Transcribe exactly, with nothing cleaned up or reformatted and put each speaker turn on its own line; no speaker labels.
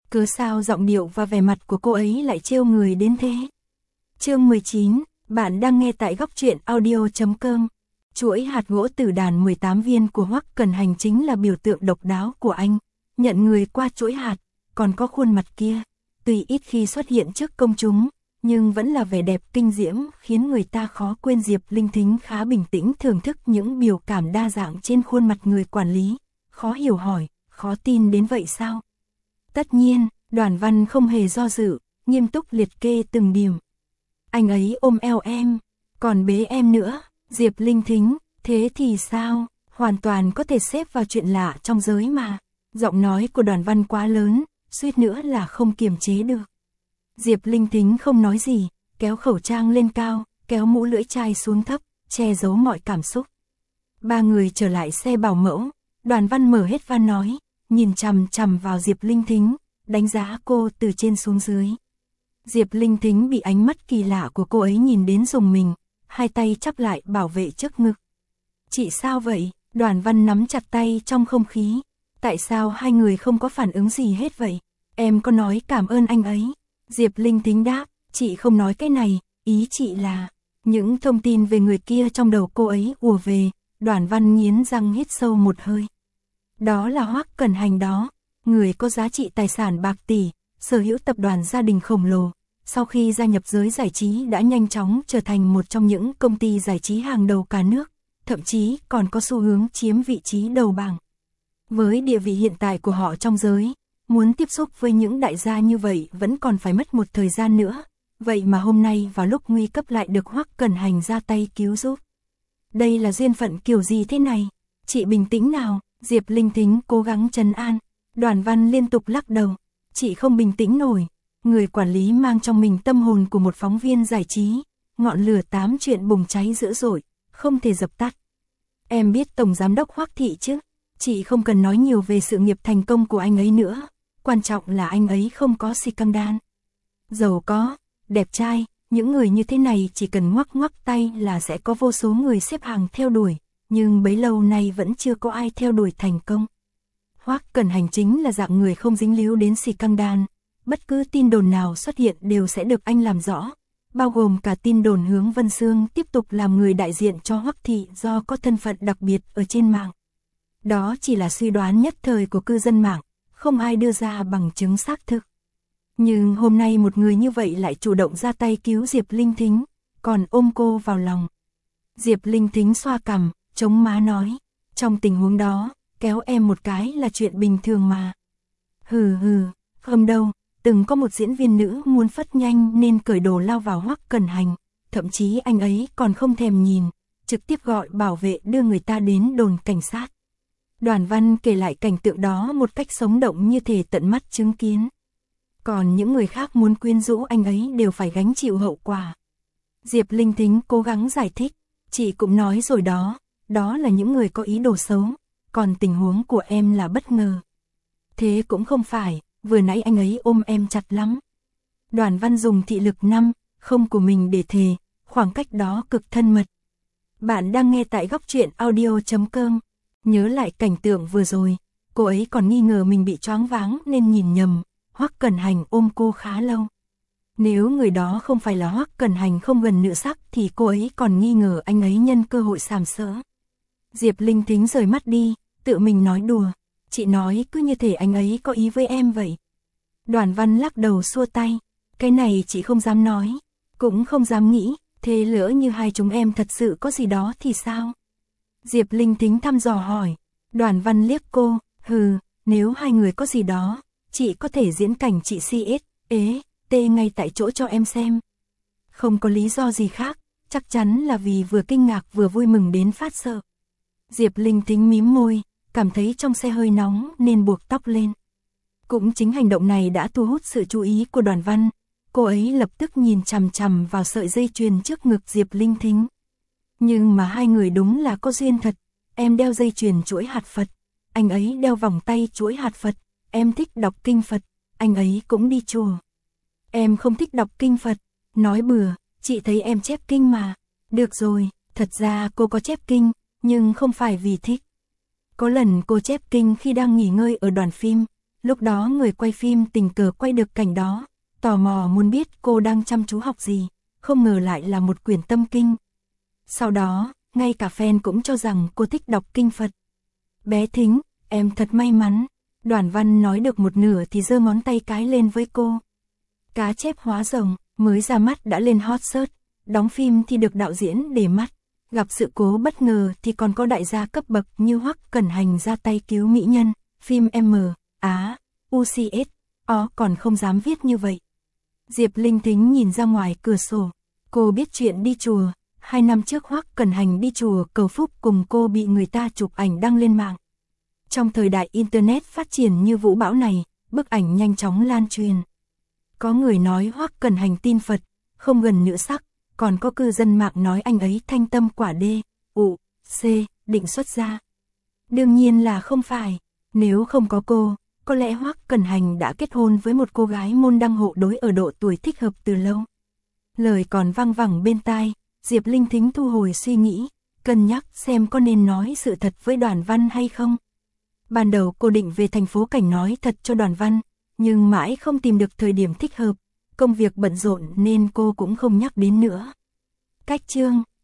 Cứ sao giọng điệu và vẻ mặt của cô ấy lại trêu người đến thế. Chương mười chín, bạn đang nghe tại góc truyện audio chấm com. Chuỗi hạt gỗ tử đàn mười tám viên của Hoắc Cẩn Hành chính là biểu tượng độc đáo của anh. Nhận người qua chuỗi hạt, còn có khuôn mặt kia, tuy ít khi xuất hiện trước công chúng, nhưng vẫn là vẻ đẹp kinh diễm khiến người ta khó quên. Diệp Linh Thính khá bình tĩnh thưởng thức những biểu cảm đa dạng trên khuôn mặt người quản lý, khó hiểu hỏi, khó tin đến vậy sao? Tất nhiên, Đoàn Văn không hề do dự, nghiêm túc liệt kê từng điểm. Anh ấy ôm eo em, còn bế em nữa. Diệp Linh Thính, thế thì sao? Hoàn toàn có thể xếp vào chuyện lạ trong giới mà. Giọng nói của Đoàn Văn quá lớn, suýt nữa là không kiềm chế được. Diệp Linh Thính không nói gì, kéo khẩu trang lên cao, kéo mũ lưỡi chai xuống thấp, che giấu mọi cảm xúc. Ba người trở lại xe bảo mẫu, Đoàn Văn mở hết van nói, nhìn chằm chằm vào Diệp Linh Thính, đánh giá cô từ trên xuống dưới. Diệp Linh Thính bị ánh mắt kỳ lạ của cô ấy nhìn đến rùng mình, hai tay chắp lại bảo vệ trước ngực. Chị sao vậy? Đoàn Văn nắm chặt tay trong không khí. Tại sao hai người không có phản ứng gì hết vậy? Em có nói cảm ơn anh ấy. Diệp Linh Thính đáp, chị không nói cái này, ý chị là... Những thông tin về người kia trong đầu cô ấy ùa về, Đoàn Văn nghiến răng hít sâu một hơi. Đó là Hoắc Cẩn Hành đó, người có giá trị tài sản bạc tỷ, sở hữu tập đoàn gia đình khổng lồ. Sau khi gia nhập giới giải trí đã nhanh chóng trở thành một trong những công ty giải trí hàng đầu cả nước, thậm chí còn có xu hướng chiếm vị trí đầu bảng. Với địa vị hiện tại của họ trong giới, muốn tiếp xúc với những đại gia như vậy vẫn còn phải mất một thời gian nữa. Vậy mà hôm nay vào lúc nguy cấp lại được Hoắc Cẩn Hành ra tay cứu giúp. Đây là duyên phận kiểu gì thế này? Chị bình tĩnh nào, Diệp Linh Thính cố gắng trấn an. Đoàn Văn liên tục lắc đầu. Chị không bình tĩnh nổi. Người quản lý mang trong mình tâm hồn của một phóng viên giải trí. Ngọn lửa tám chuyện bùng cháy dữ dội, không thể dập tắt. Em biết Tổng Giám đốc Hoắc Thị chứ? Chị không cần nói nhiều về sự nghiệp thành công của anh ấy nữa. Quan trọng là anh ấy không có scandal. Giàu có, đẹp trai, những người như thế này chỉ cần ngoắc ngoắc tay là sẽ có vô số người xếp hàng theo đuổi. Nhưng bấy lâu nay vẫn chưa có ai theo đuổi thành công. Hoắc Cẩn Hành chính là dạng người không dính líu đến scandal. Bất cứ tin đồn nào xuất hiện đều sẽ được anh làm rõ, bao gồm cả tin đồn Hướng Vân Sương tiếp tục làm người đại diện cho Hoắc Thị do có thân phận đặc biệt ở trên mạng. Đó chỉ là suy đoán nhất thời của cư dân mạng, không ai đưa ra bằng chứng xác thực. Nhưng hôm nay một người như vậy lại chủ động ra tay cứu Diệp Linh Thính, còn ôm cô vào lòng. Diệp Linh Thính xoa cằm, chống má nói, trong tình huống đó, kéo em một cái là chuyện bình thường mà. Hừ hừ, không đâu. Từng có một diễn viên nữ muốn phất nhanh nên cởi đồ lao vào Hoắc Cẩn Hành, thậm chí anh ấy còn không thèm nhìn, trực tiếp gọi bảo vệ đưa người ta đến đồn cảnh sát. Đoàn Văn kể lại cảnh tượng đó một cách sống động như thể tận mắt chứng kiến. Còn những người khác muốn quyến rũ anh ấy đều phải gánh chịu hậu quả. Diệp Linh Thính cố gắng giải thích, chị cũng nói rồi đó, đó là những người có ý đồ xấu, còn tình huống của em là bất ngờ. Thế cũng không phải. Vừa nãy anh ấy ôm em chặt lắm. Đoàn Văn dùng thị lực năm, không của mình để thề, khoảng cách đó cực thân mật. Bạn đang nghe tại góc truyện audio chấm com. Nhớ lại cảnh tượng vừa rồi, cô ấy còn nghi ngờ mình bị choáng váng nên nhìn nhầm. Hoắc Cẩn Hành ôm cô khá lâu. Nếu người đó không phải là Hoắc Cẩn Hành không gần nữ sắc thì cô ấy còn nghi ngờ anh ấy nhân cơ hội sàm sỡ. Diệp Linh Thính rời mắt đi, tự mình nói đùa. Chị nói cứ như thể anh ấy có ý với em vậy. Đoàn Văn lắc đầu xua tay. Cái này chị không dám nói, cũng không dám nghĩ. Thế lỡ như hai chúng em thật sự có gì đó thì sao? Diệp Linh Thính thăm dò hỏi. Đoàn Văn liếc cô. Hừ, nếu hai người có gì đó, chị có thể diễn cảnh chị xê ét, ế, tê ngay tại chỗ cho em xem. Không có lý do gì khác, chắc chắn là vì vừa kinh ngạc vừa vui mừng đến phát sợ. Diệp Linh Thính mím môi, cảm thấy trong xe hơi nóng nên buộc tóc lên. Cũng chính hành động này đã thu hút sự chú ý của Đoàn Văn. Cô ấy lập tức nhìn chằm chằm vào sợi dây chuyền trước ngực Diệp Linh Thính. Nhưng mà hai người đúng là có duyên thật. Em đeo dây chuyền chuỗi hạt Phật, anh ấy đeo vòng tay chuỗi hạt Phật. Em thích đọc kinh Phật, anh ấy cũng đi chùa. Em không thích đọc kinh Phật, nói bừa, chị thấy em chép kinh mà. Được rồi, thật ra cô có chép kinh, nhưng không phải vì thích. Có lần cô chép kinh khi đang nghỉ ngơi ở đoàn phim, Lúc đó người quay phim tình cờ quay được cảnh đó, tò mò muốn biết cô đang chăm chú học gì, không ngờ lại là một quyển tâm kinh. Sau đó, ngay cả fan cũng cho rằng cô thích đọc kinh Phật. Bé Thính, em thật may mắn. Đoàn Văn nói được một nửa thì giơ ngón tay cái lên với cô. Cá chép hóa rồng, mới ra mắt đã lên hot search, đóng phim thì được đạo diễn để mắt. Gặp sự cố bất ngờ thì còn có đại gia cấp bậc như Hoắc Cẩn Hành ra tay cứu mỹ nhân, phim M, Á, u xê ét, ó còn không dám viết như vậy. Diệp Linh Thính nhìn ra ngoài cửa sổ, cô biết chuyện đi chùa, hai năm trước Hoắc Cẩn Hành đi chùa cầu phúc cùng cô bị người ta chụp ảnh đăng lên mạng. Trong thời đại Internet phát triển như vũ bão này, bức ảnh nhanh chóng lan truyền. Có người nói Hoắc Cẩn Hành tin Phật, không gần nữ sắc, còn có cư dân mạng nói anh ấy thanh tâm quả đê, ụ, c, định xuất gia. Đương nhiên là không phải, nếu không có cô, có lẽ Hoắc Cẩn Hành đã kết hôn với một cô gái môn đăng hộ đối ở độ tuổi thích hợp từ lâu. Lời còn văng vẳng bên tai, Diệp Linh Thính thu hồi suy nghĩ, cân nhắc xem có nên nói sự thật với Đoàn Văn hay không. Ban đầu cô định về thành phố Cảnh nói thật cho Đoàn Văn, nhưng mãi không tìm được thời điểm thích hợp, công việc bận rộn nên cô cũng không nhắc đến nữa. Cách chương